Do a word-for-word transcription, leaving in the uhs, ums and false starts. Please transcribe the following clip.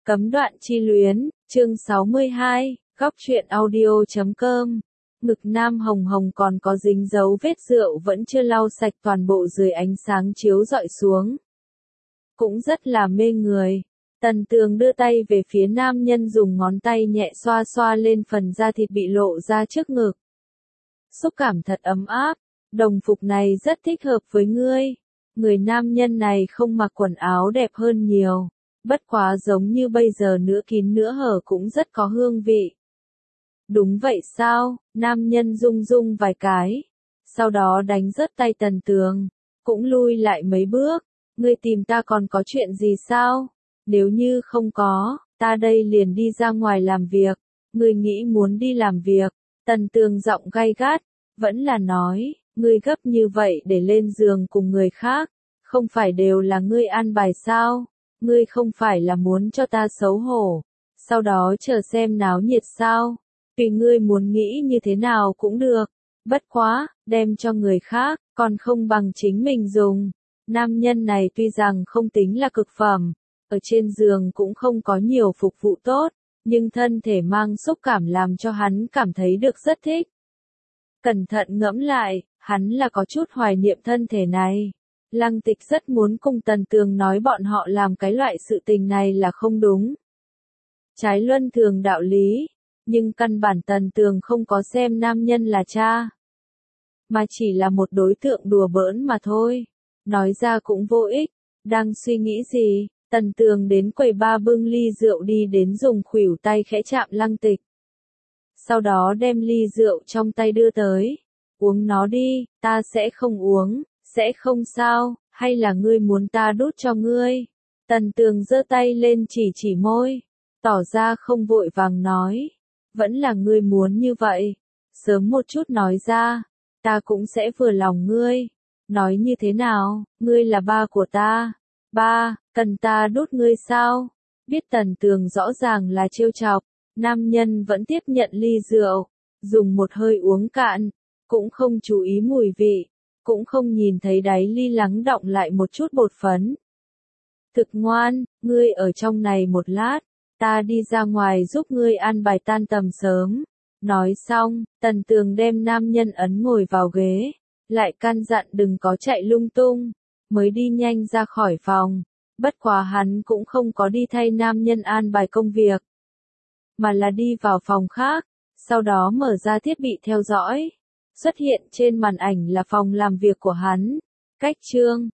Cấm đoạn chi luyến, chương sáu mươi hai, góc truyện audio chấm com. Ngực Nam hồng hồng còn có dính dấu vết rượu vẫn chưa lau sạch toàn bộ dưới ánh sáng chiếu rọi xuống. Cũng rất là mê người. Tần Tường đưa tay về phía nam nhân dùng ngón tay nhẹ xoa xoa lên phần da thịt bị lộ ra trước ngực. Xúc cảm thật ấm áp, đồng phục này rất thích hợp với ngươi. Người nam nhân này không mặc quần áo đẹp hơn nhiều. Bất quá giống như bây giờ nửa kín nửa hở cũng rất có hương vị. Đúng vậy sao, nam nhân rung rung vài cái. Sau đó đánh rớt tay Tần Tường, cũng lui lại mấy bước. Ngươi tìm ta còn có chuyện gì sao? Nếu như không có, ta đây liền đi ra ngoài làm việc. Ngươi nghĩ muốn đi làm việc? Tần Tường giọng gay gắt, vẫn là nói, ngươi gấp như vậy để lên giường cùng người khác, không phải đều là ngươi an bài sao? Ngươi không phải là muốn cho ta xấu hổ, sau đó chờ xem náo nhiệt sao? Tùy ngươi muốn nghĩ như thế nào cũng được, bất quá, đem cho người khác, còn không bằng chính mình dùng. Nam nhân này tuy rằng không tính là cực phẩm, ở trên giường cũng không có nhiều phục vụ tốt, nhưng thân thể mang xúc cảm làm cho hắn cảm thấy được rất thích. Cẩn thận ngẫm lại, hắn là có chút hoài niệm thân thể này. Lăng Tịch rất muốn cùng Tần Tường nói bọn họ làm cái loại sự tình này là không đúng. Trái luân thường đạo lý, nhưng căn bản Tần Tường không có xem nam nhân là cha, mà chỉ là một đối tượng đùa bỡn mà thôi. Nói ra cũng vô ích, đang suy nghĩ gì, Tần Tường đến quầy ba bưng ly rượu đi đến dùng khuỷu tay khẽ chạm Lăng Tịch. Sau đó đem ly rượu trong tay đưa tới, uống nó đi, ta sẽ không uống. Sẽ không sao, hay là ngươi muốn ta đút cho ngươi? Tần Tường giơ tay lên chỉ chỉ môi, tỏ ra không vội vàng nói. Vẫn là ngươi muốn như vậy. Sớm một chút nói ra, ta cũng sẽ vừa lòng ngươi. Nói như thế nào, ngươi là ba của ta. Ba, cần ta đút ngươi sao? Biết Tần Tường rõ ràng là trêu chọc, nam nhân vẫn tiếp nhận ly rượu, dùng một hơi uống cạn, cũng không chú ý mùi vị. Cũng không nhìn thấy đáy ly lắng đọng lại một chút bột phấn. Thực ngoan, ngươi ở trong này một lát, ta đi ra ngoài giúp ngươi ăn bài tan tầm sớm. Nói xong, Tần Tường đem nam nhân ấn ngồi vào ghế, lại căn dặn đừng có chạy lung tung, mới đi nhanh ra khỏi phòng. Bất quá hắn cũng không có đi thay nam nhân an bài công việc, mà là đi vào phòng khác, sau đó mở ra thiết bị theo dõi. Xuất hiện trên màn ảnh là phòng làm việc của hắn. Cách chương